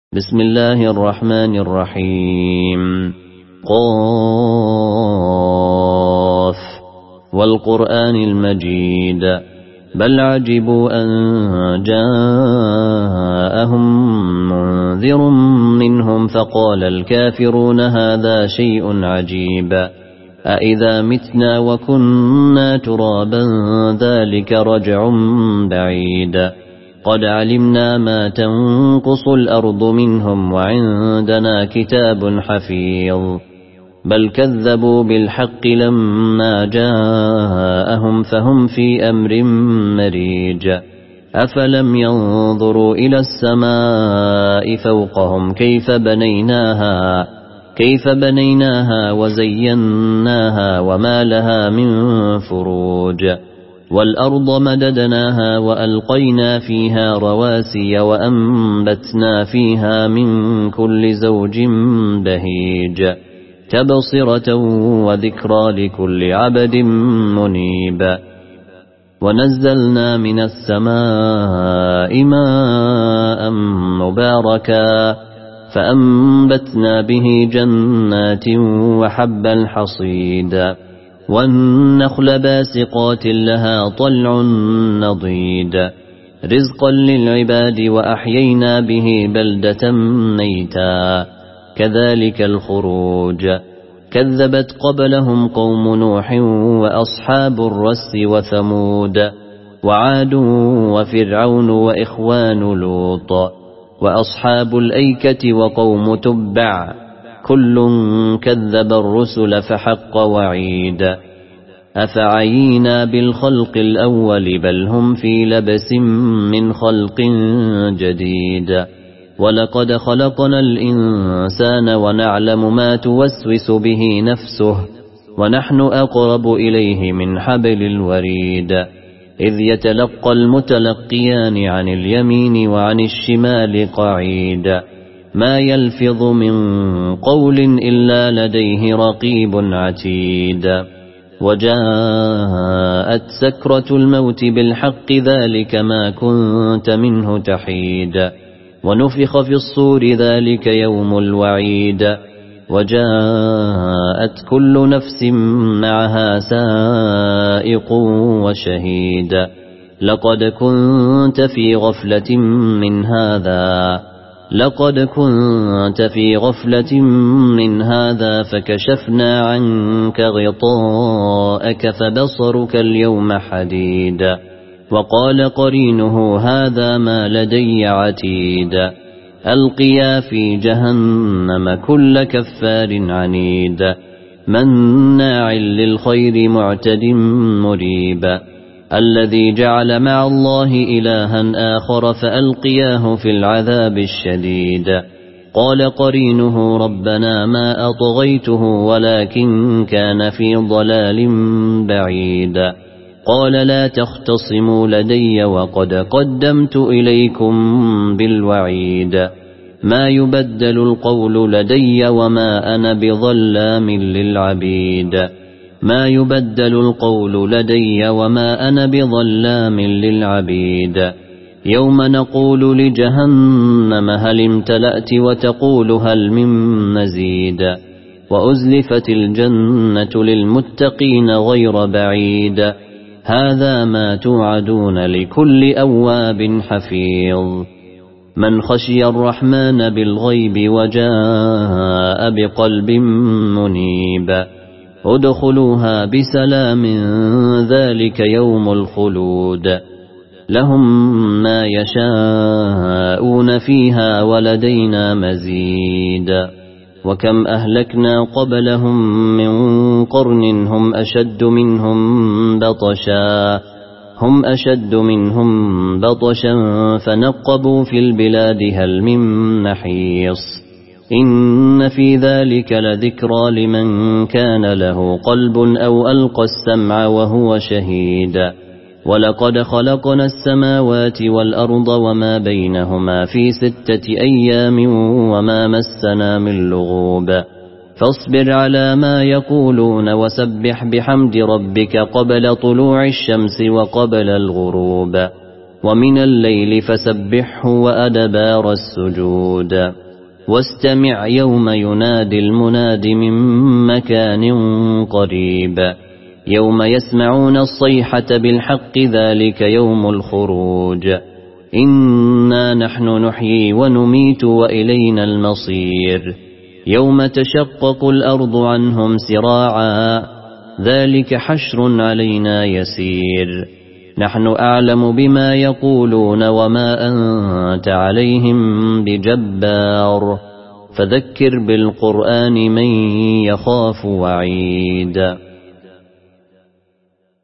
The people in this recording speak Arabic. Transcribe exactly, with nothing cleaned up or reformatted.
بسم الله الرحمن الرحيم. قاف والقرآن المجيد بل عجبوا أن جاءهم منذر منهم فقال الكافرون هذا شيء عجيب أإذا متنا وكنا ترابا ذلك رجع بعيد قد علمنا ما تنقص الأرض منهم وعندنا كتاب حفيظ بل كذبوا بالحق لما جاءهم فهم في أمر مريج أفلم ينظروا إلى السماء فوقهم كيف بنيناها كيف بنيناها وزيناها وما لها من فروج والأرض مددناها وألقينا فيها رواسي وأنبتنا فيها من كل زوج بهيج تبصرة وذكرى لكل عبد منيب ونزلنا من السماء ماء مباركا فأنبتنا به جنات وحب الحصيد والنخل باسقات لها طلع نضيد رزقا للعباد وأحيينا به بلدة ميتا كذلك الخروج كذبت قبلهم قوم نوح وأصحاب الرس وثمود وعاد وفرعون وإخوان لوط وأصحاب الأيكة وقوم تبع كل كذب الرسل فحق وعيد أفعينا بالخلق الأول بل هم في لبس من خلق جديد ولقد خلقنا الإنسان ونعلم ما توسوس به نفسه ونحن أقرب إليه من حبل الوريد إذ يتلقى المتلقيان عن اليمين وعن الشمال قعيد ما يلفظ من قول إلا لديه رقيب عتيد وجاءت سكرة الموت بالحق ذلك ما كنت منه تحيد ونفخ في الصور ذلك يوم الوعيد وجاءت كل نفس معها سائق وشهيد لقد كنت في غفلة من هذا لقد كنت في غفلة من هذا فكشفنا عنك غطاءك فبصرك اليوم حديد وقال قرينه هذا ما لدي عتيد ألقيا في جهنم كل كفار عنيد مناع للخير معتد مريب الذي جعل مع الله إلها آخر فألقياه في العذاب الشديد قال قرينه ربنا ما أطغيته ولكن كان في ضلال بعيد قال لا تختصموا لدي وقد قدمت إليكم بالوعيد ما يبدل القول لدي وما أنا بظلام للعبيد ما يبدل القول لدي وما أنا بظلام للعبيد يوم نقول لجهنم هل امتلأت وتقول هل من مزيد وأزلفت الجنة للمتقين غير بعيد هذا ما توعدون لكل أواب حفيظ من خشي الرحمن بالغيب وجاء بقلب منيب ادخلوها بسلام ذلك يوم الخلود لهم ما يشاءون فيها ولدينا مزيد وكم أهلكنا قبلهم من قرن هم أشد منهم بطشا هم أشد منهم بطشا فنقبوا في البلاد هل من محيص إن في ذلك لذكرى لمن كان له قلب أو ألقى السمع وهو شهيد ولقد خلقنا السماوات والأرض وما بينهما في ستة أيام وما مسنا من لغوب فاصبر على ما يقولون وسبح بحمد ربك قبل طلوع الشمس وقبل الغروب ومن الليل فسبحه وأدبار السجود واستمع يوم ينادي المناد من مكان قريب يوم يسمعون الصيحة بالحق ذلك يوم الخروج إنا نحن نحيي ونميت وإلينا المصير يوم تشقق الأرض عنهم سراعا ذلك حشر علينا يسير نحن أعلم بما يقولون وما أنت عليهم بجبار فذكر بالقرآن من يخاف وعيد